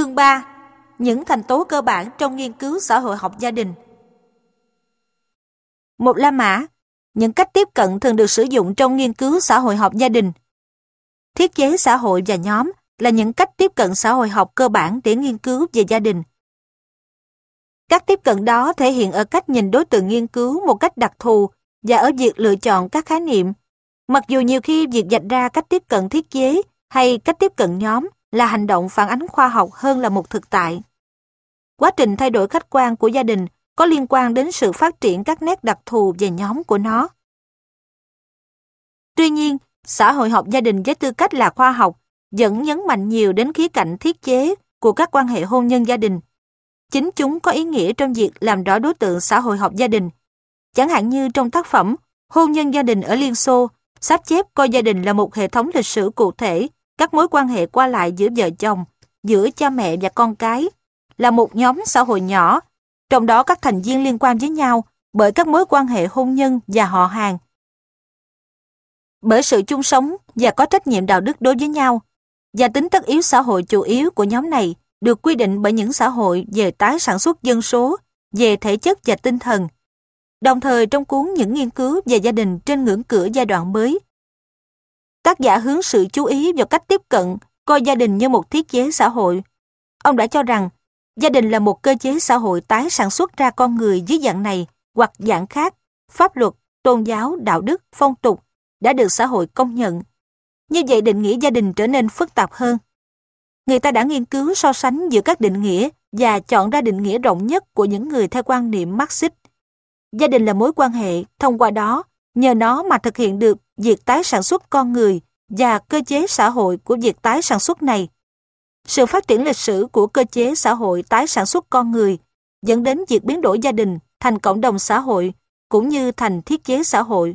Chương 3. Những thành tố cơ bản trong nghiên cứu xã hội học gia đình. Một La Mã. Những cách tiếp cận thường được sử dụng trong nghiên cứu xã hội học gia đình. Thiết chế xã hội và nhóm là những cách tiếp cận xã hội học cơ bản để nghiên cứu về gia đình. Các tiếp cận đó thể hiện ở cách nhìn đối tượng nghiên cứu một cách đặc thù và ở việc lựa chọn các khái niệm. Mặc dù nhiều khi việc vạch ra cách tiếp cận thiết chế hay cách tiếp cận nhóm là hành động phản ánh khoa học hơn là một thực tại. Quá trình thay đổi khách quan của gia đình có liên quan đến sự phát triển các nét đặc thù về nhóm của nó. Tuy nhiên, xã hội học gia đình với tư cách là khoa học vẫn nhấn mạnh nhiều đến khía cạnh thiết chế của các quan hệ hôn nhân gia đình. Chính chúng có ý nghĩa trong việc làm rõ đối tượng xã hội học gia đình. Chẳng hạn như trong tác phẩm Hôn nhân gia đình ở Liên Xô, sắp chép coi gia đình là một hệ thống lịch sử cụ thể, các mối quan hệ qua lại giữa vợ chồng, giữa cha mẹ và con cái, là một nhóm xã hội nhỏ, trong đó các thành viên liên quan với nhau bởi các mối quan hệ hôn nhân và họ hàng, bởi sự chung sống và có trách nhiệm đạo đức đối với nhau, và tính tất yếu xã hội chủ yếu của nhóm này được quy định bởi những xã hội về tái sản xuất dân số, về thể chất và tinh thần. Đồng thời trong cuốn Những nghiên cứu về gia đình trên ngưỡng cửa giai đoạn mới, tác giả hướng sự chú ý vào cách tiếp cận coi gia đình như một thiết chế xã hội. Ông đã cho rằng gia đình là một cơ chế xã hội tái sản xuất ra con người dưới dạng này hoặc dạng khác, pháp luật, tôn giáo, đạo đức, phong tục đã được xã hội công nhận. Như vậy định nghĩa gia đình trở nên phức tạp hơn. Người ta đã nghiên cứu so sánh giữa các định nghĩa và chọn ra định nghĩa rộng nhất của những người theo quan niệm Marxist. Gia đình là mối quan hệ, thông qua đó, nhờ nó mà thực hiện được việc tái sản xuất con người và cơ chế xã hội của việc tái sản xuất này. Sự phát triển lịch sử của cơ chế xã hội tái sản xuất con người dẫn đến việc biến đổi gia đình thành cộng đồng xã hội cũng như thành thiết chế xã hội.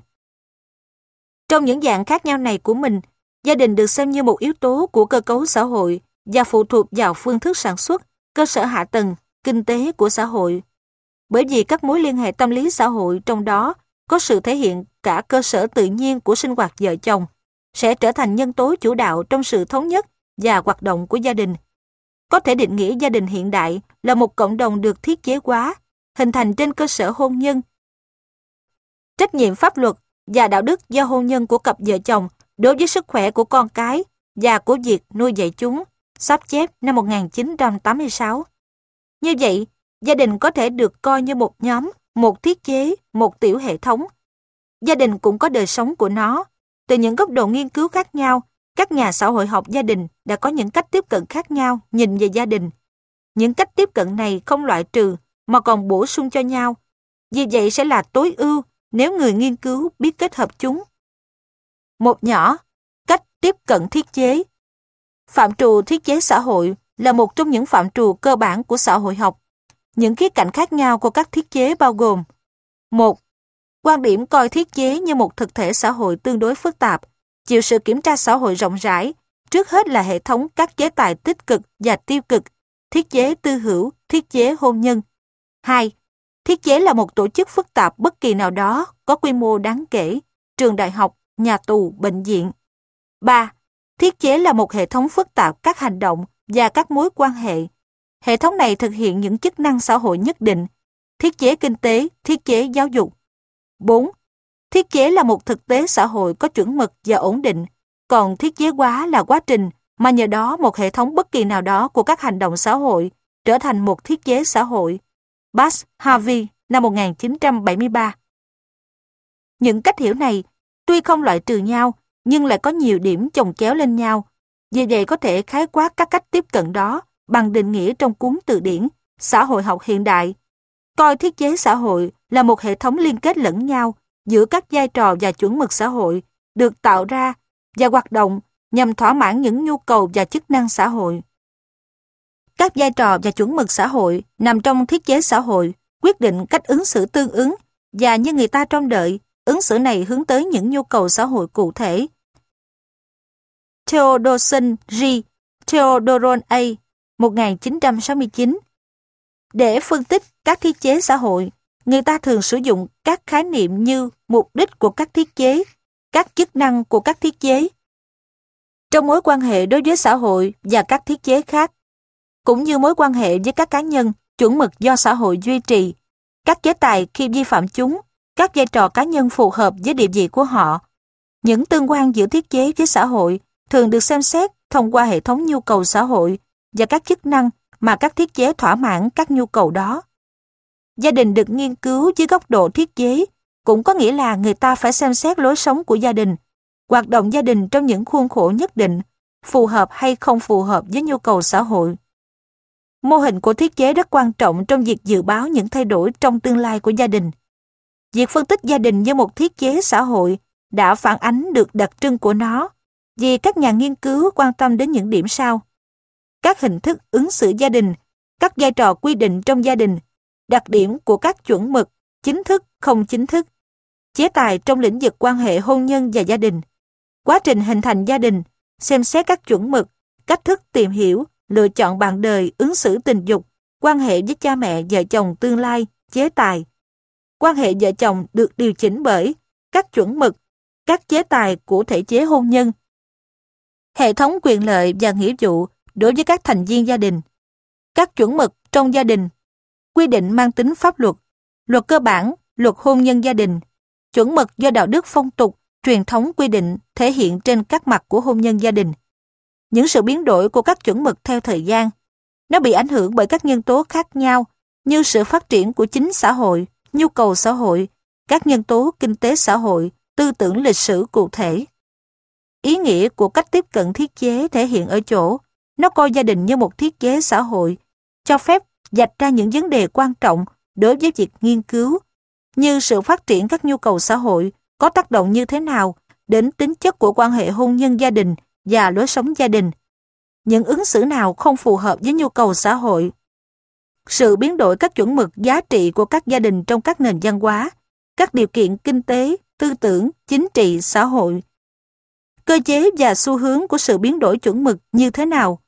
Trong những dạng khác nhau này của mình, gia đình được xem như một yếu tố của cơ cấu xã hội và phụ thuộc vào phương thức sản xuất, cơ sở hạ tầng, kinh tế của xã hội. Bởi vì các mối liên hệ tâm lý xã hội trong đó có sự thể hiện cả cơ sở tự nhiên của sinh hoạt vợ chồng, sẽ trở thành nhân tố chủ đạo trong sự thống nhất và hoạt động của gia đình. Có thể định nghĩa gia đình hiện đại là một cộng đồng được thiết chế hóa, hình thành trên cơ sở hôn nhân. Trách nhiệm pháp luật và đạo đức do hôn nhân của cặp vợ chồng đối với sức khỏe của con cái và của việc nuôi dạy chúng, sắp chép năm 1986. Như vậy, gia đình có thể được coi như một nhóm, một thiết chế, một tiểu hệ thống. Gia đình cũng có đời sống của nó. Từ những góc độ nghiên cứu khác nhau, các nhà xã hội học gia đình đã có những cách tiếp cận khác nhau nhìn về gia đình. Những cách tiếp cận này không loại trừ mà còn bổ sung cho nhau. Vì vậy sẽ là tối ưu nếu người nghiên cứu biết kết hợp chúng. Một nhỏ, cách tiếp cận thiết chế. Phạm trù thiết chế xã hội là một trong những phạm trù cơ bản của xã hội học. Những khía cạnh khác nhau của các thiết chế bao gồm: 1. Quan điểm coi thiết chế như một thực thể xã hội tương đối phức tạp, chịu sự kiểm tra xã hội rộng rãi, trước hết là hệ thống các chế tài tích cực và tiêu cực, thiết chế tư hữu, thiết chế hôn nhân. 2. Thiết chế là một tổ chức phức tạp bất kỳ nào đó, có quy mô đáng kể, trường đại học, nhà tù, bệnh viện. 3. Thiết chế là một hệ thống phức tạp các hành động và các mối quan hệ. Hệ thống này thực hiện những chức năng xã hội nhất định, thiết chế kinh tế, thiết chế giáo dục. 4. Thiết chế là một thực tế xã hội có chuẩn mực và ổn định, còn thiết chế hóa là quá trình mà nhờ đó một hệ thống bất kỳ nào đó của các hành động xã hội trở thành một thiết chế xã hội. Bass Harvey, năm 1973. Những cách hiểu này tuy không loại trừ nhau nhưng lại có nhiều điểm chồng chéo lên nhau. Vì vậy có thể khái quát các cách tiếp cận đó bằng định nghĩa trong cuốn từ điển Xã hội học hiện đại. Coi thiết chế xã hội là một hệ thống liên kết lẫn nhau giữa các vai trò và chuẩn mực xã hội được tạo ra và hoạt động nhằm thỏa mãn những nhu cầu và chức năng xã hội. Các vai trò và chuẩn mực xã hội nằm trong thiết chế xã hội quyết định cách ứng xử tương ứng và như người ta trông đợi, ứng xử này hướng tới những nhu cầu xã hội cụ thể. Theodoson G. Theodoron A. 1969. Để phân tích các thiết chế xã hội, người ta thường sử dụng các khái niệm như mục đích của các thiết chế, các chức năng của các thiết chế, trong mối quan hệ đối với xã hội và các thiết chế khác. cũng như mối quan hệ với các cá nhân, chuẩn mực do xã hội duy trì, các chế tài khi vi phạm chúng, các vai trò cá nhân phù hợp với địa vị của họ. Những tương quan giữa thiết chế với xã hội thường được xem xét thông qua hệ thống nhu cầu xã hội và các chức năng mà các thiết chế thỏa mãn các nhu cầu đó. Gia đình được nghiên cứu dưới góc độ thiết chế, cũng có nghĩa là người ta phải xem xét lối sống của gia đình, hoạt động gia đình trong những khuôn khổ nhất định, phù hợp hay không phù hợp với nhu cầu xã hội. Mô hình của thiết chế rất quan trọng trong việc dự báo những thay đổi trong tương lai của gia đình. Việc phân tích gia đình như một thiết chế xã hội đã phản ánh được đặc trưng của nó, vì các nhà nghiên cứu quan tâm đến những điểm sau: các hình thức ứng xử gia đình, các vai trò quy định trong gia đình, đặc điểm của các chuẩn mực, chính thức, không chính thức, chế tài trong lĩnh vực quan hệ hôn nhân và gia đình, quá trình hình thành gia đình, xem xét các chuẩn mực, cách thức tìm hiểu, lựa chọn bạn đời, ứng xử tình dục, quan hệ với cha mẹ, vợ chồng tương lai, chế tài. Quan hệ vợ chồng được điều chỉnh bởi các chuẩn mực, các chế tài của thể chế hôn nhân, hệ thống quyền lợi và nghĩa vụ đối với các thành viên gia đình, các chuẩn mực trong gia đình, quy định mang tính pháp luật, luật cơ bản, luật hôn nhân gia đình, chuẩn mực do đạo đức phong tục, truyền thống quy định thể hiện trên các mặt của hôn nhân gia đình. Những sự biến đổi của các chuẩn mực theo thời gian, nó bị ảnh hưởng bởi các nhân tố khác nhau như sự phát triển của chính xã hội, nhu cầu xã hội, các nhân tố kinh tế xã hội, tư tưởng lịch sử cụ thể. Ý nghĩa của cách tiếp cận thiết chế thể hiện ở chỗ, nó coi gia đình như một thiết chế xã hội, cho phép vạch ra những vấn đề quan trọng đối với việc nghiên cứu, như sự phát triển các nhu cầu xã hội có tác động như thế nào đến tính chất của quan hệ hôn nhân gia đình và lối sống gia đình, những ứng xử nào không phù hợp với nhu cầu xã hội, sự biến đổi các chuẩn mực giá trị của các gia đình trong các nền văn hóa, các điều kiện kinh tế, tư tưởng, chính trị, xã hội, cơ chế và xu hướng của sự biến đổi chuẩn mực như thế nào,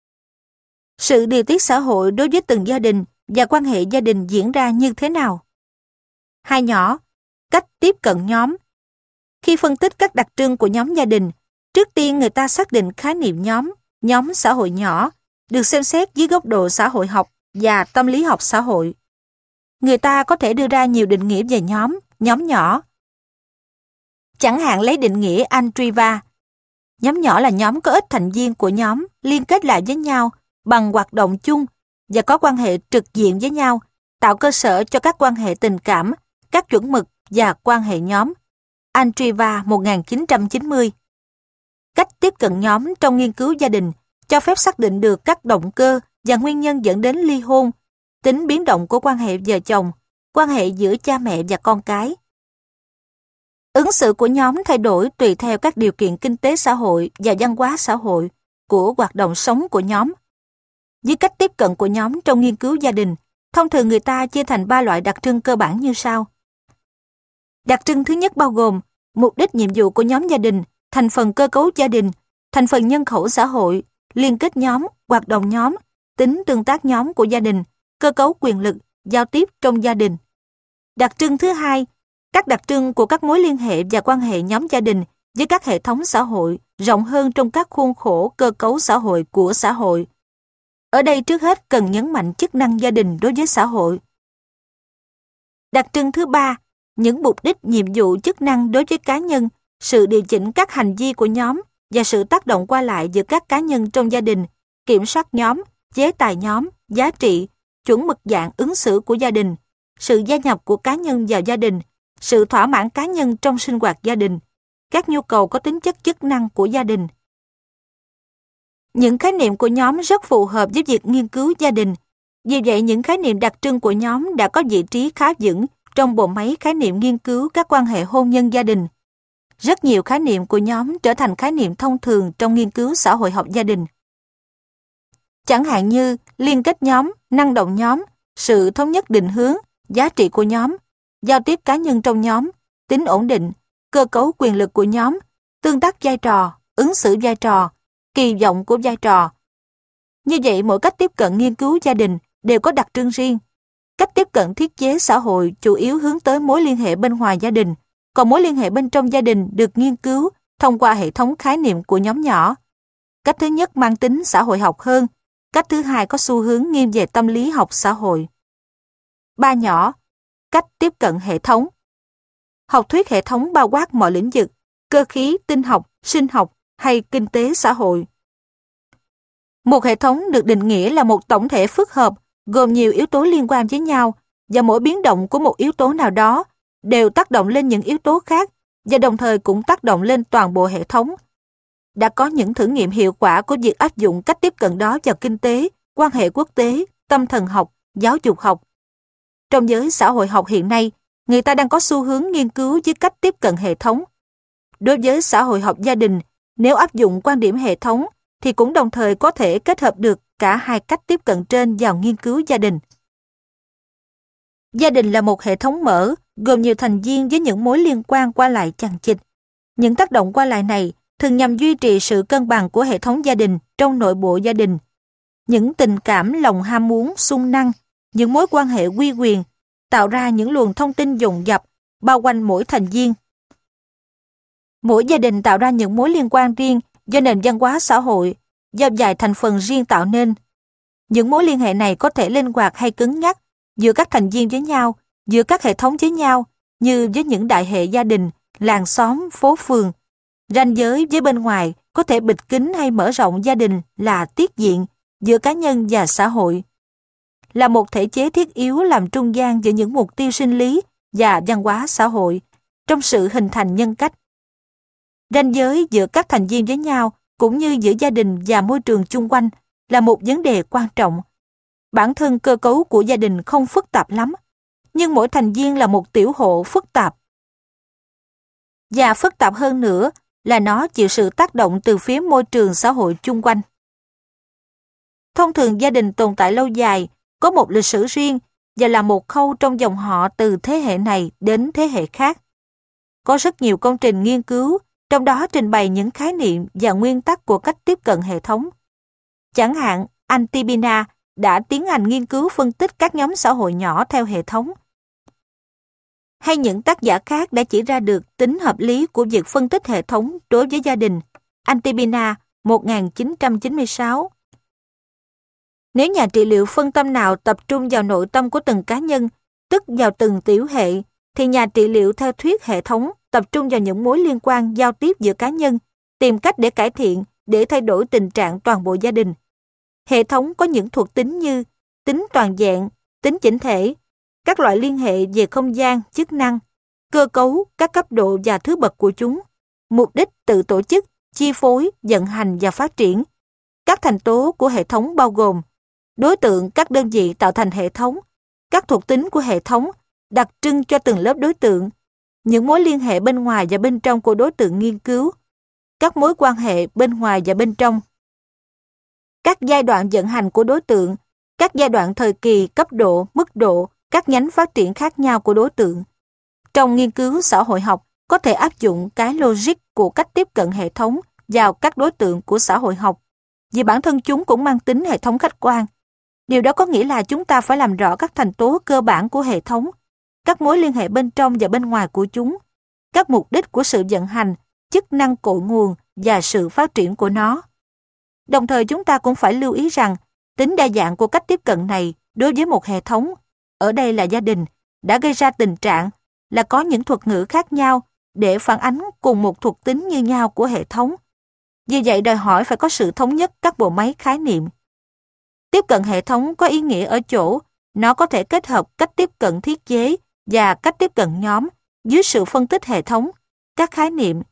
sự điều tiết xã hội đối với từng gia đình và quan hệ gia đình diễn ra như thế nào. Hai nhỏ, cách tiếp cận nhóm. Khi phân tích các đặc trưng của nhóm gia đình, trước tiên người ta xác định khái niệm nhóm xã hội nhỏ, được xem xét dưới góc độ xã hội học và tâm lý học xã hội. Người ta có thể đưa ra nhiều định nghĩa về nhóm nhỏ. Chẳng hạn lấy định nghĩa Andreeva. Nhóm nhỏ là nhóm có ít thành viên của nhóm liên kết lại với nhau bằng hoạt động chung và có quan hệ trực diện với nhau, tạo cơ sở cho các quan hệ tình cảm, các chuẩn mực và quan hệ nhóm. Andreeva 1990. Cách tiếp cận nhóm trong nghiên cứu gia đình cho phép xác định được các động cơ và nguyên nhân dẫn đến ly hôn, tính biến động của quan hệ vợ chồng, quan hệ giữa cha mẹ và con cái. Ứng xử của nhóm thay đổi tùy theo các điều kiện kinh tế xã hội và văn hóa xã hội của hoạt động sống của nhóm. Dưới cách tiếp cận của nhóm trong nghiên cứu gia đình, thông thường người ta chia thành 3 loại đặc trưng cơ bản như sau. Đặc trưng thứ nhất bao gồm mục đích nhiệm vụ của nhóm gia đình, thành phần cơ cấu gia đình, thành phần nhân khẩu xã hội, liên kết nhóm, hoạt động nhóm, tính tương tác nhóm của gia đình, cơ cấu quyền lực, giao tiếp trong gia đình. Đặc trưng thứ hai, các đặc trưng của các mối liên hệ và quan hệ nhóm gia đình với các hệ thống xã hội rộng hơn trong các khuôn khổ cơ cấu xã hội của xã hội. Ở đây trước hết cần nhấn mạnh chức năng gia đình đối với xã hội. Đặc trưng thứ ba, những mục đích, nhiệm vụ, chức năng đối với cá nhân, sự điều chỉnh các hành vi của nhóm và sự tác động qua lại giữa các cá nhân trong gia đình, kiểm soát nhóm, chế tài nhóm, giá trị, chuẩn mực dạng ứng xử của gia đình, sự gia nhập của cá nhân vào gia đình, sự thỏa mãn cá nhân trong sinh hoạt gia đình, các nhu cầu có tính chất chức năng của gia đình. Những khái niệm của nhóm rất phù hợp với việc nghiên cứu gia đình. Vì vậy, những khái niệm đặc trưng của nhóm đã có vị trí khá vững trong bộ máy khái niệm nghiên cứu các quan hệ hôn nhân gia đình. Rất nhiều khái niệm của nhóm trở thành khái niệm thông thường trong nghiên cứu xã hội học gia đình. Chẳng hạn như liên kết nhóm, năng động nhóm, sự thống nhất định hướng, giá trị của nhóm, giao tiếp cá nhân trong nhóm, tính ổn định, cơ cấu quyền lực của nhóm, tương tác vai trò, ứng xử vai trò, kỳ vọng của vai trò. Như vậy, mỗi cách tiếp cận nghiên cứu gia đình đều có đặc trưng riêng. Cách tiếp cận thiết chế xã hội chủ yếu hướng tới mối liên hệ bên ngoài gia đình, còn mối liên hệ bên trong gia đình được nghiên cứu thông qua hệ thống khái niệm của nhóm nhỏ. Cách thứ nhất mang tính xã hội học hơn, Cách thứ hai có xu hướng nghiêng về tâm lý học xã hội. 3 nhỏ, cách tiếp cận hệ thống. Học thuyết hệ thống bao quát mọi lĩnh vực, cơ khí, tinh học, sinh học hay kinh tế xã hội. Một hệ thống được định nghĩa là một tổng thể phức hợp gồm nhiều yếu tố liên quan với nhau, và mỗi biến động của một yếu tố nào đó đều tác động lên những yếu tố khác và đồng thời cũng tác động lên toàn bộ hệ thống. Đã có những thử nghiệm hiệu quả của việc áp dụng cách tiếp cận đó vào kinh tế, quan hệ quốc tế, tâm thần học, giáo dục học. Trong giới xã hội học hiện nay, người ta đang có xu hướng nghiên cứu với cách tiếp cận hệ thống. Đối với xã hội học gia đình, nếu áp dụng quan điểm hệ thống, thì cũng đồng thời có thể kết hợp được cả hai cách tiếp cận trên vào nghiên cứu gia đình. Gia đình là một hệ thống mở, gồm nhiều thành viên với những mối liên quan qua lại chằng chịt. Những tác động qua lại này thường nhằm duy trì sự cân bằng của hệ thống gia đình trong nội bộ gia đình. Những tình cảm, lòng ham muốn, xung năng, những mối quan hệ quy quyền, tạo ra những luồng thông tin dồn dập, bao quanh mỗi thành viên. Mỗi gia đình tạo ra những mối liên quan riêng do nền văn hóa xã hội, do vài thành phần riêng tạo nên. Những mối liên hệ này có thể linh hoạt hay cứng nhắc, giữa các thành viên với nhau, giữa các hệ thống với nhau, như với những đại hệ gia đình, làng xóm, phố phường. Ranh giới với bên ngoài có thể bịt kín hay mở rộng gia đình là tiết diện giữa cá nhân và xã hội. Là một thể chế thiết yếu làm trung gian giữa những mục tiêu sinh lý và văn hóa xã hội trong sự hình thành nhân cách. Ranh giới giữa các thành viên với nhau cũng như giữa gia đình và môi trường chung quanh là một vấn đề quan trọng. Bản thân cơ cấu của gia đình không phức tạp lắm, nhưng mỗi thành viên là một tiểu hộ phức tạp. Và phức tạp hơn nữa là nó chịu sự tác động từ phía môi trường xã hội chung quanh. Thông thường gia đình tồn tại lâu dài, có một lịch sử riêng và là một khâu trong dòng họ từ thế hệ này đến thế hệ khác. Có rất nhiều công trình nghiên cứu, trong đó trình bày những khái niệm và nguyên tắc của cách tiếp cận hệ thống. Chẳng hạn, anh Tibina đã tiến hành nghiên cứu phân tích các nhóm xã hội nhỏ theo hệ thống. Hay những tác giả khác đã chỉ ra được tính hợp lý của việc phân tích hệ thống đối với gia đình. Anh Tibina, 1996. Nếu nhà trị liệu phân tâm nào tập trung vào nội tâm của từng cá nhân, tức vào từng tiểu hệ, thì nhà trị liệu theo thuyết hệ thống tập trung vào những mối liên quan giao tiếp giữa cá nhân, tìm cách để cải thiện, để thay đổi tình trạng toàn bộ gia đình. Hệ thống có những thuộc tính như tính toàn vẹn, tính chỉnh thể, các loại liên hệ về không gian, chức năng, cơ cấu, các cấp độ và thứ bậc của chúng, mục đích tự tổ chức, chi phối, vận hành và phát triển. Các thành tố của hệ thống bao gồm đối tượng các đơn vị tạo thành hệ thống, các thuộc tính của hệ thống, đặc trưng cho từng lớp đối tượng, những mối liên hệ bên ngoài và bên trong của đối tượng nghiên cứu, các mối quan hệ bên ngoài và bên trong, các giai đoạn vận hành của đối tượng, các giai đoạn thời kỳ, cấp độ, mức độ, các nhánh phát triển khác nhau của đối tượng. Trong nghiên cứu xã hội học, có thể áp dụng cái logic của cách tiếp cận hệ thống vào các đối tượng của xã hội học, vì bản thân chúng cũng mang tính hệ thống khách quan. Điều đó có nghĩa là chúng ta phải làm rõ các thành tố cơ bản của hệ thống, các mối liên hệ bên trong và bên ngoài của chúng, các mục đích của sự vận hành, chức năng cội nguồn và sự phát triển của nó. Đồng thời chúng ta cũng phải lưu ý rằng tính đa dạng của cách tiếp cận này đối với một hệ thống, ở đây là gia đình, đã gây ra tình trạng là có những thuật ngữ khác nhau để phản ánh cùng một thuộc tính như nhau của hệ thống. Vì vậy đòi hỏi phải có sự thống nhất các bộ máy khái niệm. Tiếp cận hệ thống có ý nghĩa ở chỗ nó có thể kết hợp cách tiếp cận thiết chế và cách tiếp cận nhóm dưới sự phân tích hệ thống, các khái niệm.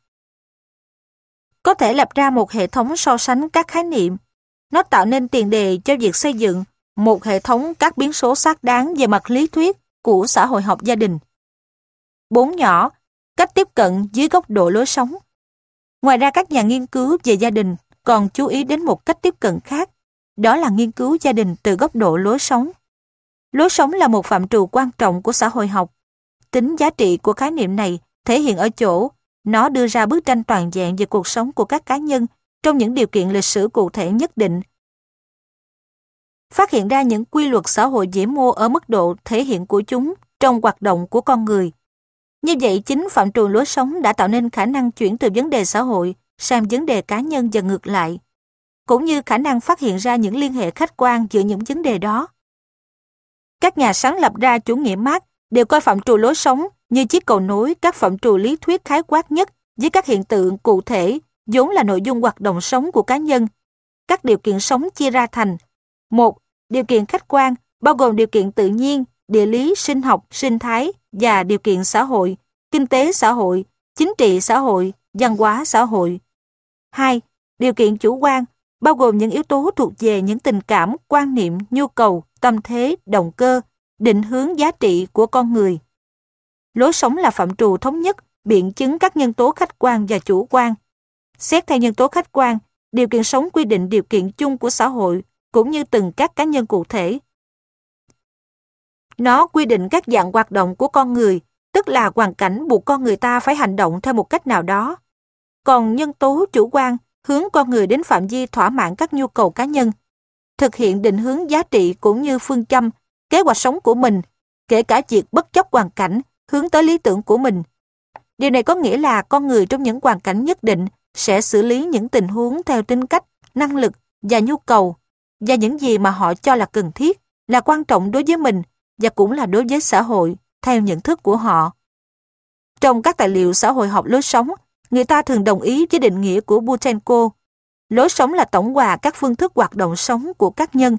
Có thể lập ra một hệ thống so sánh các khái niệm. Nó tạo nên tiền đề cho việc xây dựng một hệ thống các biến số xác đáng về mặt lý thuyết của xã hội học gia đình. 4 nhỏ, cách tiếp cận dưới góc độ lối sống. Ngoài ra các nhà nghiên cứu về gia đình còn chú ý đến một cách tiếp cận khác, đó là nghiên cứu gia đình từ góc độ lối sống. Lối sống là một phạm trù quan trọng của xã hội học. Tính giá trị của khái niệm này thể hiện ở chỗ nó đưa ra bức tranh toàn vẹn về cuộc sống của các cá nhân trong những điều kiện lịch sử cụ thể nhất định. Phát hiện ra những quy luật xã hội vĩ mô ở mức độ thể hiện của chúng trong hoạt động của con người. Như vậy, chính phạm trù lối sống đã tạo nên khả năng chuyển từ vấn đề xã hội sang vấn đề cá nhân và ngược lại. cũng như khả năng phát hiện ra những liên hệ khách quan giữa những vấn đề đó. Các nhà sáng lập ra chủ nghĩa Marx đều coi phạm trù lối sống như chiếc cầu nối các phạm trù lý thuyết khái quát nhất với các hiện tượng cụ thể vốn là nội dung hoạt động sống của cá nhân. Các điều kiện sống chia ra thành: 1. Điều kiện khách quan, bao gồm điều kiện tự nhiên, địa lý, sinh học, sinh thái và điều kiện xã hội, kinh tế xã hội, chính trị xã hội, văn hóa xã hội. 2. Điều kiện chủ quan, bao gồm những yếu tố thuộc về những tình cảm, quan niệm, nhu cầu, tâm thế, động cơ, định hướng giá trị của con người. Lối sống là phạm trù thống nhất, biện chứng các nhân tố khách quan và chủ quan. Xét theo nhân tố khách quan, điều kiện sống quy định điều kiện chung của xã hội, cũng như từng các cá nhân cụ thể. Nó quy định các dạng hoạt động của con người, tức là hoàn cảnh buộc con người ta phải hành động theo một cách nào đó. Còn nhân tố chủ quan hướng con người đến phạm vi thỏa mãn các nhu cầu cá nhân, thực hiện định hướng giá trị cũng như phương châm, kế hoạch sống của mình, kể cả việc bất chấp hoàn cảnh, hướng tới lý tưởng của mình. Điều này có nghĩa là con người trong những hoàn cảnh nhất định sẽ xử lý những tình huống theo tính cách, năng lực và nhu cầu, và những gì mà họ cho là cần thiết, là quan trọng đối với mình và cũng là đối với xã hội, theo nhận thức của họ. Trong các tài liệu xã hội học lối sống, người ta thường đồng ý với định nghĩa của Butenko. Lối sống là tổng hòa các phương thức hoạt động sống của các nhân.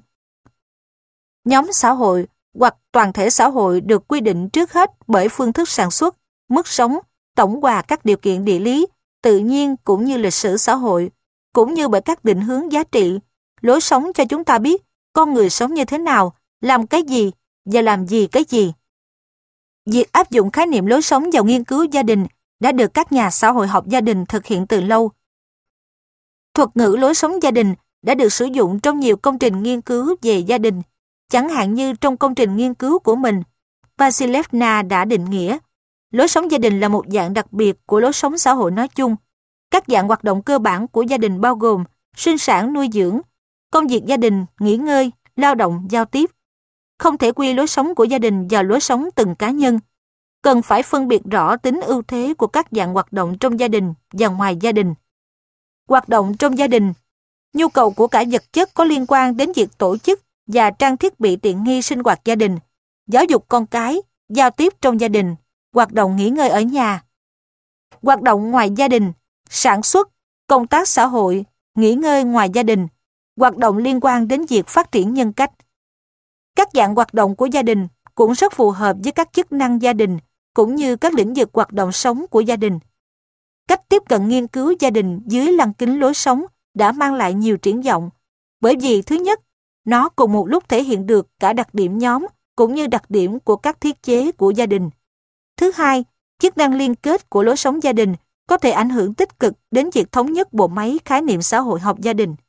Nhóm xã hội hoặc toàn thể xã hội được quy định trước hết bởi phương thức sản xuất, mức sống, tổng hòa các điều kiện địa lý, tự nhiên cũng như lịch sử xã hội, cũng như bởi các định hướng giá trị. Lối sống cho chúng ta biết con người sống như thế nào, làm cái gì và làm gì cái gì. Việc áp dụng khái niệm lối sống vào nghiên cứu gia đình đã được các nhà xã hội học gia đình thực hiện từ lâu. Thuật ngữ lối sống gia đình đã được sử dụng trong nhiều công trình nghiên cứu về gia đình, chẳng hạn như trong công trình nghiên cứu của mình, Vasilevna đã định nghĩa lối sống gia đình là một dạng đặc biệt của lối sống xã hội nói chung. Các dạng hoạt động cơ bản của gia đình bao gồm sinh sản, nuôi dưỡng, công việc gia đình, nghỉ ngơi, lao động, giao tiếp. Không thể quy lối sống của gia đình vào lối sống từng cá nhân. Cần phải phân biệt rõ tính ưu thế của các dạng hoạt động trong gia đình và ngoài gia đình. Hoạt động trong gia đình, nhu cầu của cả vật chất có liên quan đến việc tổ chức và trang thiết bị tiện nghi sinh hoạt gia đình, giáo dục con cái, giao tiếp trong gia đình, hoạt động nghỉ ngơi ở nhà. Hoạt động ngoài gia đình, sản xuất, công tác xã hội, nghỉ ngơi ngoài gia đình, hoạt động liên quan đến việc phát triển nhân cách. Các dạng hoạt động của gia đình cũng rất phù hợp với các chức năng gia đình cũng như các lĩnh vực hoạt động sống của gia đình. Cách tiếp cận nghiên cứu gia đình dưới lăng kính lối sống đã mang lại nhiều triển vọng, bởi vì thứ nhất, nó cùng một lúc thể hiện được cả đặc điểm nhóm cũng như đặc điểm của các thiết chế của gia đình. Thứ hai, chức năng liên kết của lối sống gia đình có thể ảnh hưởng tích cực đến việc thống nhất bộ máy khái niệm xã hội học gia đình.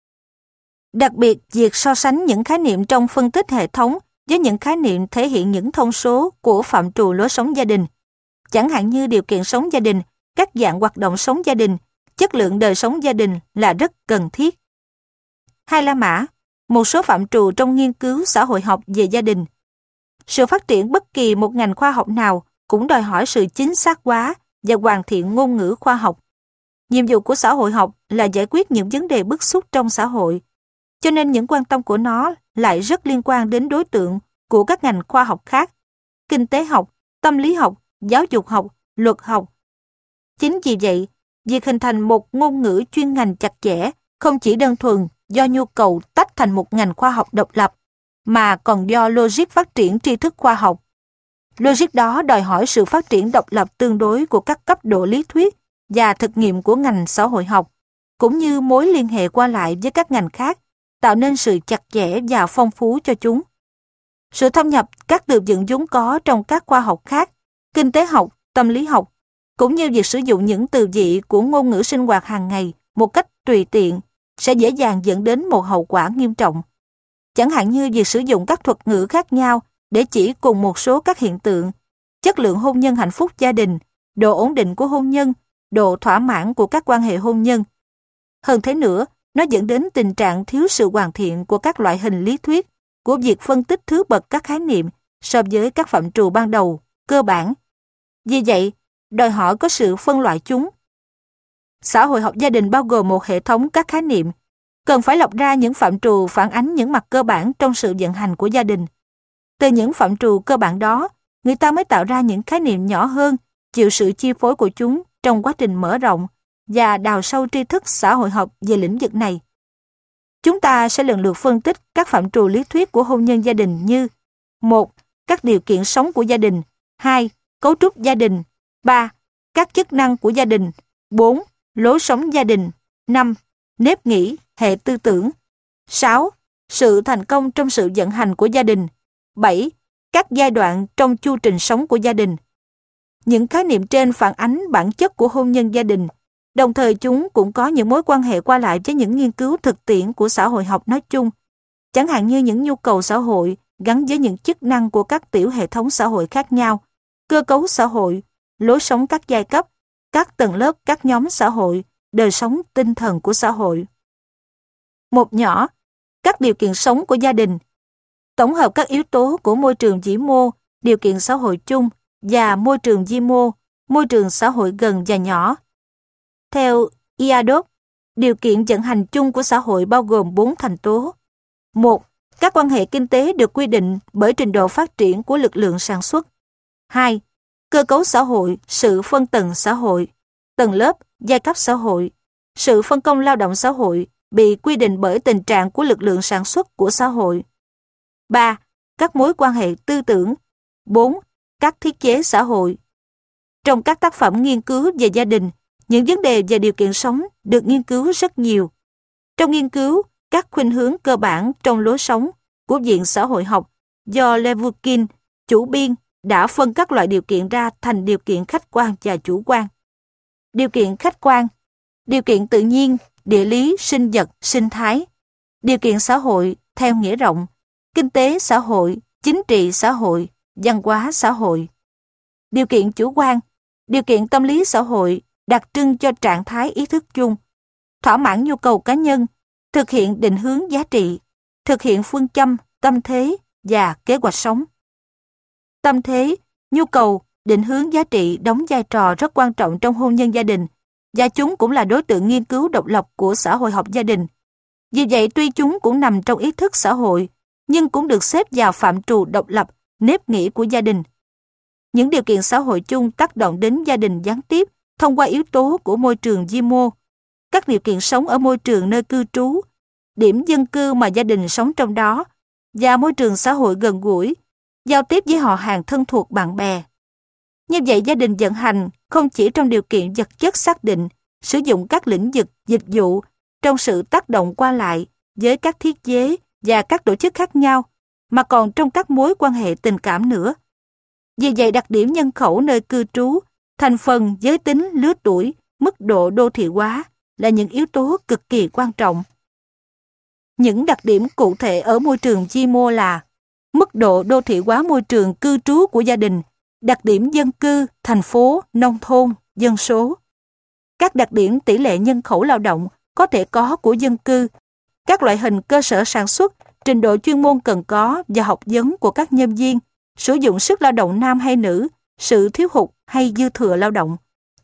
Đặc biệt, việc so sánh những khái niệm trong phân tích hệ thống với những khái niệm thể hiện những thông số của phạm trù lối sống gia đình, chẳng hạn như điều kiện sống gia đình, các dạng hoạt động sống gia đình, chất lượng đời sống gia đình là rất cần thiết. 2. La Mã, một số phạm trù trong nghiên cứu xã hội học về gia đình. Sự phát triển bất kỳ một ngành khoa học nào cũng đòi hỏi sự chính xác hóa và hoàn thiện ngôn ngữ khoa học. Nhiệm vụ của xã hội học là giải quyết những vấn đề bức xúc trong xã hội, cho nên những quan tâm của nó lại rất liên quan đến đối tượng của các ngành khoa học khác, kinh tế học, tâm lý học, giáo dục học, luật học. Chính vì vậy, việc hình thành một ngôn ngữ chuyên ngành chặt chẽ không chỉ đơn thuần do nhu cầu tách thành một ngành khoa học độc lập, mà còn do logic phát triển tri thức khoa học. Logic đó đòi hỏi sự phát triển độc lập tương đối của các cấp độ lý thuyết và thực nghiệm của ngành xã hội học, cũng như mối liên hệ qua lại với các ngành khác, tạo nên sự chặt chẽ và phong phú cho chúng. Sự thâm nhập các từ vựng vốn có trong các khoa học khác, kinh tế học, tâm lý học, cũng như việc sử dụng những từ vị của ngôn ngữ sinh hoạt hàng ngày một cách tùy tiện sẽ dễ dàng dẫn đến một hậu quả nghiêm trọng. Chẳng hạn như việc sử dụng các thuật ngữ khác nhau để chỉ cùng một số các hiện tượng, chất lượng hôn nhân hạnh phúc gia đình, độ ổn định của hôn nhân, độ thỏa mãn của các quan hệ hôn nhân. Hơn thế nữa, nó dẫn đến tình trạng thiếu sự hoàn thiện của các loại hình lý thuyết, của việc phân tích thứ bậc các khái niệm so với các phạm trù ban đầu, cơ bản. Vì vậy, đòi hỏi có sự phân loại chúng. Xã hội học gia đình bao gồm một hệ thống các khái niệm, Cần phải lọc ra những phạm trù phản ánh những mặt cơ bản trong sự vận hành của gia đình. Từ những phạm trù cơ bản đó, người ta mới tạo ra những khái niệm nhỏ hơn, chịu sự chi phối của chúng trong quá trình mở rộng và đào sâu tri thức xã hội học về lĩnh vực này. Chúng ta sẽ lần lượt phân tích các phạm trù lý thuyết của hôn nhân gia đình như: 1. Các điều kiện sống của gia đình. 2. Cấu trúc gia đình. 3. Các chức năng của gia đình. 4. Lối sống gia đình. 5. Nếp nghĩ, hệ tư tưởng. 6. Sự thành công trong sự vận hành của gia đình. 7. Các giai đoạn trong chu trình sống của gia đình. Những khái niệm trên phản ánh bản chất của hôn nhân gia đình, đồng thời chúng cũng có những mối quan hệ qua lại với những nghiên cứu thực tiễn của xã hội học nói chung, chẳng hạn như những nhu cầu xã hội gắn với những chức năng của các tiểu hệ thống xã hội khác nhau, cơ cấu xã hội, lối sống các giai cấp, các tầng lớp các nhóm xã hội, đời sống tinh thần của xã hội. Một nhỏ, các điều kiện sống của gia đình. Tổng hợp các yếu tố của môi trường vĩ mô, điều kiện xã hội chung và môi trường vi mô, môi trường xã hội gần và nhỏ. Theo Iadot, điều kiện vận hành chung của xã hội bao gồm 4 thành tố. 1. Các quan hệ kinh tế được quy định bởi trình độ phát triển của lực lượng sản xuất. 2. Cơ cấu xã hội, sự phân tầng xã hội, tầng lớp, giai cấp xã hội, sự phân công lao động xã hội bị quy định bởi tình trạng của lực lượng sản xuất của xã hội. 3. Các mối quan hệ tư tưởng. 4. Các thiết chế xã hội. Trong các tác phẩm nghiên cứu về gia đình, những vấn đề về điều kiện sống được nghiên cứu rất nhiều. Trong nghiên cứu, các khuynh hướng cơ bản trong lối sống của Viện Xã hội học do Leverkin chủ biên đã phân các loại điều kiện ra thành điều kiện khách quan và chủ quan. Điều kiện khách quan, điều kiện tự nhiên, địa lý, sinh vật, sinh thái. Điều kiện xã hội theo nghĩa rộng, kinh tế xã hội, chính trị xã hội, văn hóa xã hội. Điều kiện chủ quan, điều kiện tâm lý xã hội đặc trưng cho trạng thái ý thức chung, thỏa mãn nhu cầu cá nhân, thực hiện định hướng giá trị, thực hiện phương châm, tâm thế và kế hoạch sống. Tâm thế, nhu cầu, định hướng giá trị đóng vai trò rất quan trọng trong hôn nhân gia đình và chúng cũng là đối tượng nghiên cứu độc lập của xã hội học gia đình. Vì vậy tuy chúng cũng nằm trong ý thức xã hội nhưng cũng được xếp vào phạm trù độc lập, nếp nghĩ của gia đình. Những điều kiện xã hội chung tác động đến gia đình gián tiếp thông qua yếu tố của môi trường vi mô, các điều kiện sống ở môi trường nơi cư trú, điểm dân cư mà gia đình sống trong đó và môi trường xã hội gần gũi, giao tiếp với họ hàng thân thuộc bạn bè. Như vậy gia đình vận hành không chỉ trong điều kiện vật chất xác định, sử dụng các lĩnh vực, dịch vụ trong sự tác động qua lại với các thiết chế và các tổ chức khác nhau, mà còn trong các mối quan hệ tình cảm nữa. Vì vậy đặc điểm nhân khẩu nơi cư trú, thành phần, giới tính, lứa tuổi, mức độ đô thị hóa là những yếu tố cực kỳ quan trọng. Những đặc điểm cụ thể ở môi trường vi mô là mức độ đô thị hóa môi trường cư trú của gia đình, đặc điểm dân cư, thành phố, nông thôn, dân số. Các đặc điểm tỷ lệ nhân khẩu lao động có thể có của dân cư, các loại hình cơ sở sản xuất, trình độ chuyên môn cần có và học vấn của các nhân viên, sử dụng sức lao động nam hay nữ, sự thiếu hụt hay dư thừa lao động.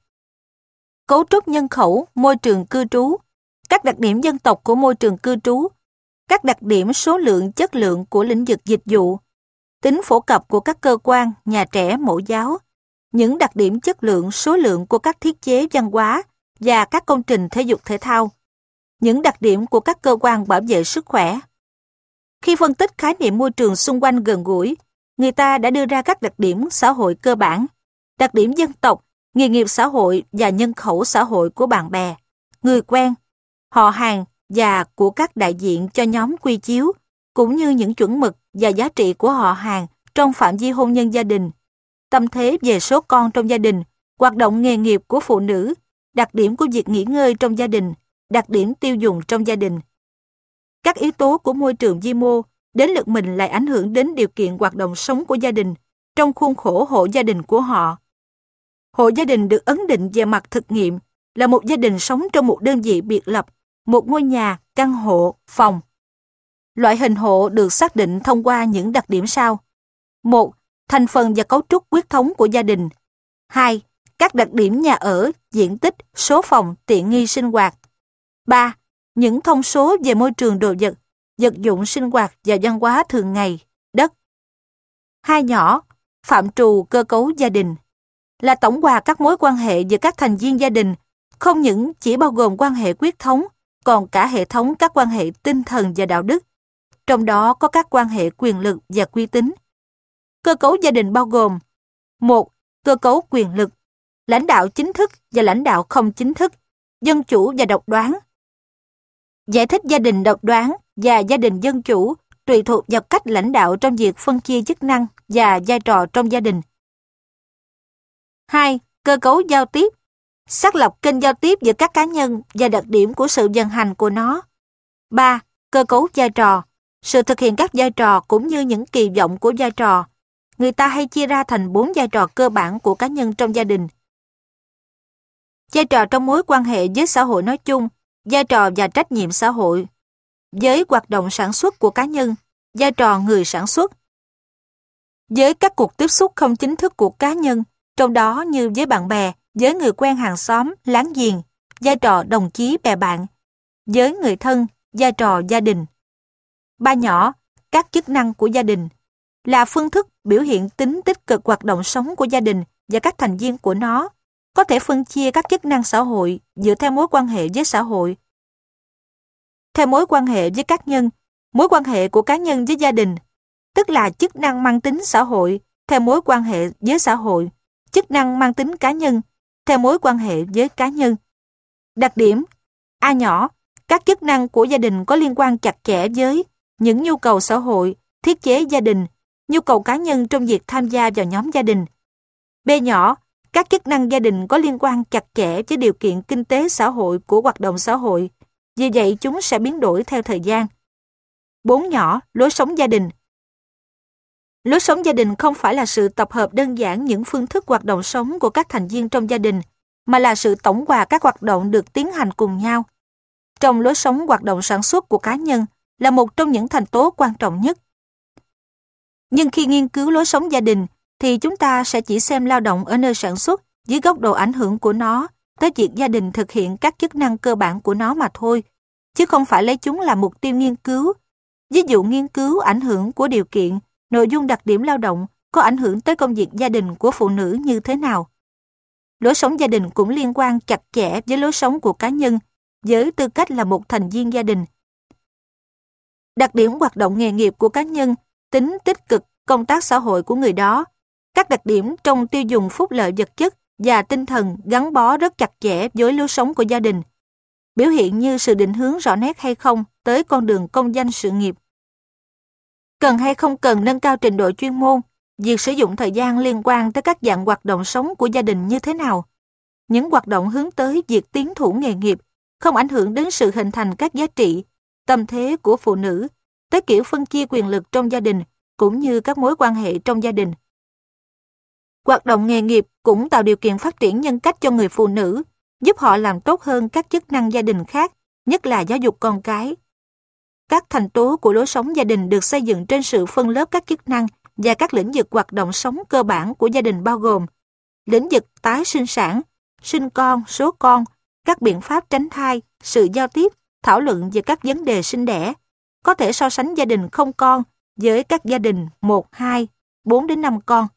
Cấu trúc nhân khẩu, môi trường cư trú, các đặc điểm dân tộc của môi trường cư trú, các đặc điểm số lượng, chất lượng của lĩnh vực dịch vụ, tính phổ cập của các cơ quan, nhà trẻ, mẫu giáo, những đặc điểm chất lượng, số lượng của các thiết chế văn hóa và các công trình thể dục thể thao, những đặc điểm của các cơ quan bảo vệ sức khỏe. Khi phân tích khái niệm môi trường xung quanh gần gũi, người ta đã đưa ra các đặc điểm xã hội cơ bản, đặc điểm dân tộc, nghề nghiệp xã hội và nhân khẩu xã hội của bạn bè, người quen, họ hàng và của các đại diện cho nhóm quy chiếu, cũng như những chuẩn mực và giá trị của họ hàng trong phạm vi hôn nhân gia đình, tâm thế về số con trong gia đình, hoạt động nghề nghiệp của phụ nữ, đặc điểm của việc nghỉ ngơi trong gia đình, đặc điểm tiêu dùng trong gia đình. Các yếu tố của môi trường vi mô đến lượt mình lại ảnh hưởng đến điều kiện hoạt động sống của gia đình trong khuôn khổ hộ gia đình của họ. Hộ gia đình được ấn định về mặt thực nghiệm là một gia đình sống trong một đơn vị biệt lập, một ngôi nhà, căn hộ, phòng. Loại hình hộ được xác định thông qua những đặc điểm sau. 1. Thành phần và cấu trúc huyết thống của gia đình. 2. Các đặc điểm nhà ở, diện tích, số phòng, tiện nghi sinh hoạt. 3. những thông số về môi trường đồ vật, vật dụng sinh hoạt và văn hóa thường ngày, đất. 2 nhỏ, phạm trù cơ cấu gia đình, là tổng hòa các mối quan hệ giữa các thành viên gia đình, không những chỉ bao gồm quan hệ huyết thống, còn cả hệ thống các quan hệ tinh thần và đạo đức, trong đó có các quan hệ quyền lực và uy tín. Cơ cấu gia đình bao gồm: 1. Cơ cấu quyền lực, lãnh đạo chính thức và lãnh đạo không chính thức, dân chủ và độc đoán. Giải thích gia đình độc đoán và gia đình dân chủ tùy thuộc vào cách lãnh đạo trong việc phân chia chức năng và vai trò trong gia đình. 2. Cơ cấu giao tiếp, xác lập kênh giao tiếp giữa các cá nhân và đặc điểm của sự vận hành của nó. 3. Cơ cấu vai trò, sự thực hiện các vai trò cũng như những kỳ vọng của vai trò. Người ta hay chia ra thành 4 vai trò cơ bản của cá nhân trong gia đình. Vai trò trong mối quan hệ với xã hội nói chung, vai trò và trách nhiệm xã hội. Với hoạt động sản xuất của cá nhân, vai trò người sản xuất. Với các cuộc tiếp xúc không chính thức của cá nhân, trong đó như với bạn bè, với người quen hàng xóm, láng giềng, vai trò đồng chí bè bạn. Với người thân, vai trò gia đình. 3 nhỏ, các chức năng của gia đình, là phương thức biểu hiện tính tích cực hoạt động sống của gia đình và các thành viên của nó, có thể phân chia các chức năng xã hội dựa theo mối quan hệ với xã hội. Theo mối quan hệ với các nhân, mối quan hệ của cá nhân với gia đình, tức là chức năng mang tính xã hội theo mối quan hệ với xã hội, chức năng mang tính cá nhân theo mối quan hệ với cá nhân. Đặc điểm: A nhỏ, các chức năng của gia đình có liên quan chặt chẽ với những nhu cầu xã hội, thiết chế gia đình, nhu cầu cá nhân trong việc tham gia vào nhóm gia đình. B nhỏ, các chức năng gia đình có liên quan chặt chẽ với điều kiện kinh tế xã hội của hoạt động xã hội, vì vậy chúng sẽ biến đổi theo thời gian. 4 nhỏ, lối sống gia đình. Lối sống gia đình không phải là sự tập hợp đơn giản những phương thức hoạt động sống của các thành viên trong gia đình, mà là sự tổng hòa các hoạt động được tiến hành cùng nhau. Trong lối sống hoạt động sản xuất của cá nhân là một trong những thành tố quan trọng nhất. Nhưng khi nghiên cứu lối sống gia đình, thì chúng ta sẽ chỉ xem lao động ở nơi sản xuất dưới góc độ ảnh hưởng của nó tới việc gia đình thực hiện các chức năng cơ bản của nó mà thôi, chứ không phải lấy chúng là mục tiêu nghiên cứu. Ví dụ nghiên cứu ảnh hưởng của điều kiện, nội dung đặc điểm lao động có ảnh hưởng tới công việc gia đình của phụ nữ như thế nào. Lối sống gia đình cũng liên quan chặt chẽ với lối sống của cá nhân, với tư cách là một thành viên gia đình. Đặc điểm hoạt động nghề nghiệp của cá nhân, tính tích cực, công tác xã hội của người đó, các đặc điểm trong tiêu dùng phúc lợi vật chất và tinh thần gắn bó rất chặt chẽ với lối sống của gia đình, biểu hiện như sự định hướng rõ nét hay không tới con đường công danh sự nghiệp. Cần hay không cần nâng cao trình độ chuyên môn, việc sử dụng thời gian liên quan tới các dạng hoạt động sống của gia đình như thế nào. Những hoạt động hướng tới việc tiến thủ nghề nghiệp không ảnh hưởng đến sự hình thành các giá trị, tâm thế của phụ nữ, tới kiểu phân chia quyền lực trong gia đình cũng như các mối quan hệ trong gia đình. Hoạt động nghề nghiệp cũng tạo điều kiện phát triển nhân cách cho người phụ nữ, giúp họ làm tốt hơn các chức năng gia đình khác, nhất là giáo dục con cái. Các thành tố của lối sống gia đình được xây dựng trên sự phân lớp các chức năng và các lĩnh vực hoạt động sống cơ bản của gia đình bao gồm lĩnh vực tái sinh sản, sinh con, số con, các biện pháp tránh thai, sự giao tiếp, thảo luận về các vấn đề sinh đẻ, có thể so sánh gia đình không con với các gia đình 1, 2, 4 đến 5 con.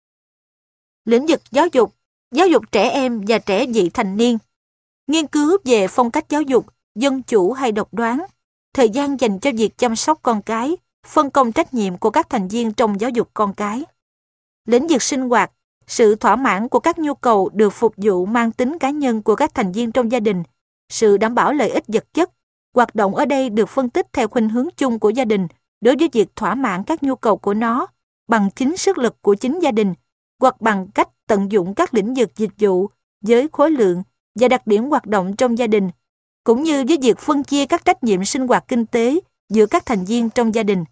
Lĩnh vực giáo dục trẻ em và trẻ vị thành niên, nghiên cứu về phong cách giáo dục, dân chủ hay độc đoán, thời gian dành cho việc chăm sóc con cái, phân công trách nhiệm của các thành viên trong giáo dục con cái. Lĩnh vực sinh hoạt, sự thỏa mãn của các nhu cầu được phục vụ mang tính cá nhân của các thành viên trong gia đình, sự đảm bảo lợi ích vật chất. Hoạt động ở đây được phân tích theo khuynh hướng chung của gia đình đối với việc thỏa mãn các nhu cầu của nó bằng chính sức lực của chính gia đình, hoặc bằng cách tận dụng các lĩnh vực dịch vụ với khối lượng và đặc điểm hoạt động trong gia đình, cũng như với việc phân chia các trách nhiệm sinh hoạt kinh tế giữa các thành viên trong gia đình.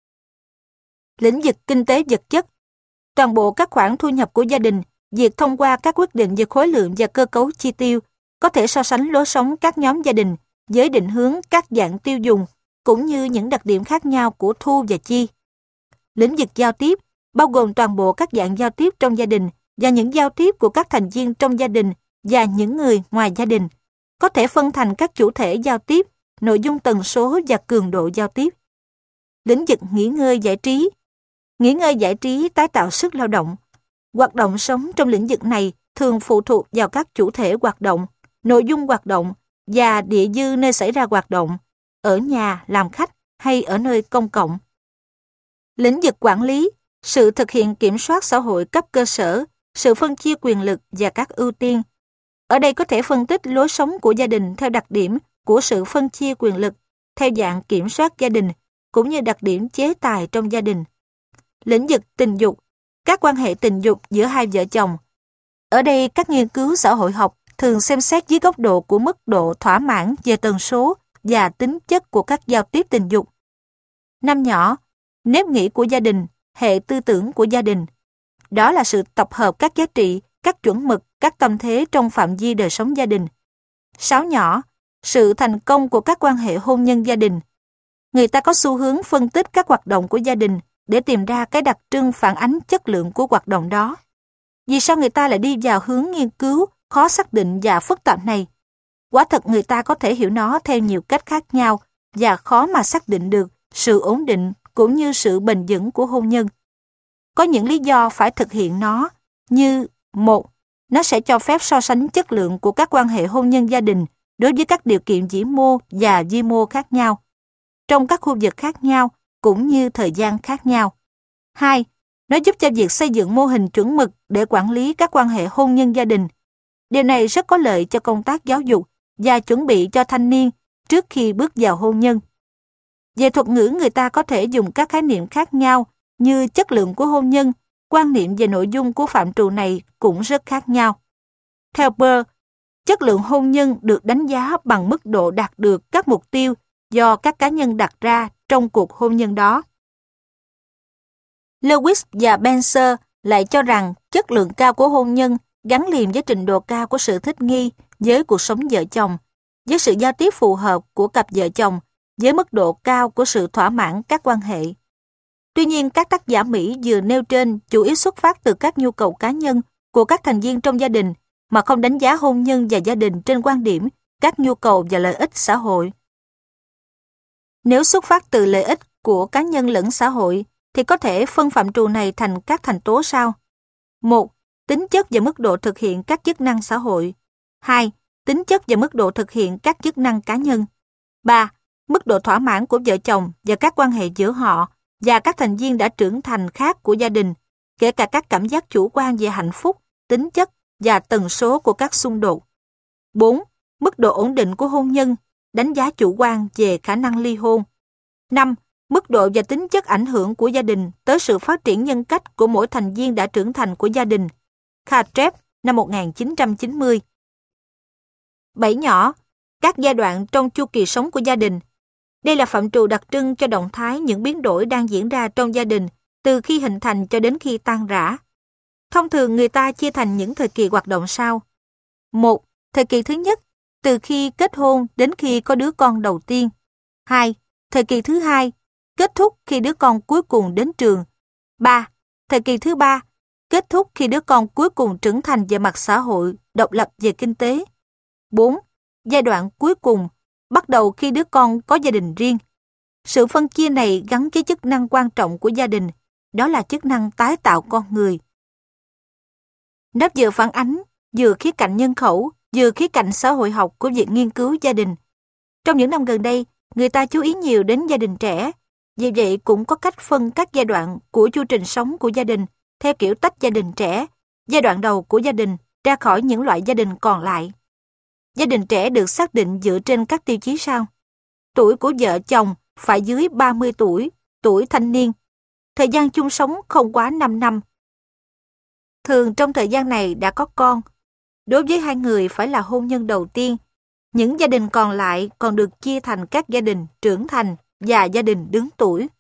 Lĩnh vực kinh tế vật chất, toàn bộ các khoản thu nhập của gia đình, việc thông qua các quyết định về khối lượng và cơ cấu chi tiêu, có thể so sánh lối sống các nhóm gia đình với định hướng các dạng tiêu dùng, cũng như những đặc điểm khác nhau của thu và chi. Lĩnh vực giao tiếp, bao gồm toàn bộ các dạng giao tiếp trong gia đình và những giao tiếp của các thành viên trong gia đình và những người ngoài gia đình, có thể phân thành các chủ thể giao tiếp nội dung, tần số và cường độ giao tiếp. Lĩnh vực nghỉ ngơi giải trí. Nghỉ ngơi giải trí tái tạo sức lao động. Hoạt động sống trong lĩnh vực này thường phụ thuộc vào các chủ thể hoạt động, nội dung hoạt động và địa dư nơi xảy ra hoạt động, ở nhà, làm khách hay ở nơi công cộng. Lĩnh vực quản lý, sự thực hiện kiểm soát xã hội cấp cơ sở, sự phân chia quyền lực và các ưu tiên. Ở đây có thể phân tích lối sống của gia đình theo đặc điểm của sự phân chia quyền lực, theo dạng kiểm soát gia đình, cũng như đặc điểm chế tài trong gia đình. Lĩnh vực tình dục, các quan hệ tình dục giữa hai vợ chồng. Ở đây các nghiên cứu xã hội học thường xem xét dưới góc độ của mức độ thỏa mãn về tần số và tính chất của các giao tiếp tình dục. Năm nhỏ, nếp nghĩ của gia đình, hệ tư tưởng của gia đình. Đó là sự tập hợp các giá trị, các chuẩn mực, các tâm thế trong phạm vi đời sống gia đình. 6 nhỏ, sự thành công của các quan hệ hôn nhân gia đình. Người ta có xu hướng phân tích các hoạt động của gia đình để tìm ra cái đặc trưng phản ánh chất lượng của hoạt động đó. Vì sao người ta lại đi vào hướng nghiên cứu khó xác định và phức tạp này? Quả thật người ta có thể hiểu nó theo nhiều cách khác nhau và khó mà xác định được sự ổn định cũng như sự bền vững của hôn nhân. Có những lý do phải thực hiện nó như: 1. Nó sẽ cho phép so sánh chất lượng của các quan hệ hôn nhân gia đình đối với các điều kiện vĩ mô và vi mô khác nhau, trong các khu vực khác nhau cũng như thời gian khác nhau. 2. Nó giúp cho việc xây dựng mô hình chuẩn mực để quản lý các quan hệ hôn nhân gia đình. Điều này rất có lợi cho công tác giáo dục và chuẩn bị cho thanh niên trước khi bước vào hôn nhân. Về thuật ngữ, người ta có thể dùng các khái niệm khác nhau như chất lượng của hôn nhân, quan niệm về nội dung của phạm trù này cũng rất khác nhau. Theo Peirce, chất lượng hôn nhân được đánh giá bằng mức độ đạt được các mục tiêu do các cá nhân đặt ra trong cuộc hôn nhân đó. Lewis và Spencer lại cho rằng chất lượng cao của hôn nhân gắn liền với trình độ cao của sự thích nghi với cuộc sống vợ chồng, với sự giao tiếp phù hợp của cặp vợ chồng, với mức độ cao của sự thỏa mãn các quan hệ. Tuy nhiên, các tác giả Mỹ vừa nêu trên chủ yếu xuất phát từ các nhu cầu cá nhân của các thành viên trong gia đình mà không đánh giá hôn nhân và gia đình trên quan điểm các nhu cầu và lợi ích xã hội. Nếu xuất phát từ lợi ích của cá nhân lẫn xã hội, thì có thể phân phạm trù này thành các thành tố sau. 1. Tính chất và mức độ thực hiện các chức năng xã hội. 2. Tính chất và mức độ thực hiện các chức năng cá nhân. 3. Mức độ thỏa mãn của vợ chồng và các quan hệ giữa họ và các thành viên đã trưởng thành khác của gia đình, kể cả các cảm giác chủ quan về hạnh phúc, tính chất và tần số của các xung đột. 4. Mức độ ổn định của hôn nhân, đánh giá chủ quan về khả năng ly hôn. 5. Mức độ và tính chất ảnh hưởng của gia đình tới sự phát triển nhân cách của mỗi thành viên đã trưởng thành của gia đình. Cartref, năm 1990. 7 nhỏ, các giai đoạn trong chu kỳ sống của gia đình. Đây là phạm trù đặc trưng cho động thái những biến đổi đang diễn ra trong gia đình từ khi hình thành cho đến khi tan rã. Thông thường người ta chia thành những thời kỳ hoạt động sau. 1. Thời kỳ thứ nhất, từ khi kết hôn đến khi có đứa con đầu tiên. 2. Thời kỳ thứ hai, kết thúc khi đứa con cuối cùng đến trường. 3. Thời kỳ thứ ba, kết thúc khi đứa con cuối cùng trưởng thành về mặt xã hội, độc lập về kinh tế. 4. Giai đoạn cuối cùng, bắt đầu khi đứa con có gia đình riêng. Sự phân chia này gắn với chức năng quan trọng của gia đình, đó là chức năng tái tạo con người. Nó vừa phản ánh, vừa khía cạnh nhân khẩu, vừa khía cạnh xã hội học của việc nghiên cứu gia đình. Trong những năm gần đây, người ta chú ý nhiều đến gia đình trẻ, vì vậy cũng có cách phân các giai đoạn của chu trình sống của gia đình theo kiểu tách gia đình trẻ, giai đoạn đầu của gia đình ra khỏi những loại gia đình còn lại. Gia đình trẻ được xác định dựa trên các tiêu chí sau. Tuổi của vợ chồng phải dưới 30 tuổi, tuổi thanh niên. Thời gian chung sống không quá 5 năm. Thường trong thời gian này đã có con. Đối với hai người phải là hôn nhân đầu tiên. Những gia đình còn lại còn được chia thành các gia đình trưởng thành và gia đình đứng tuổi.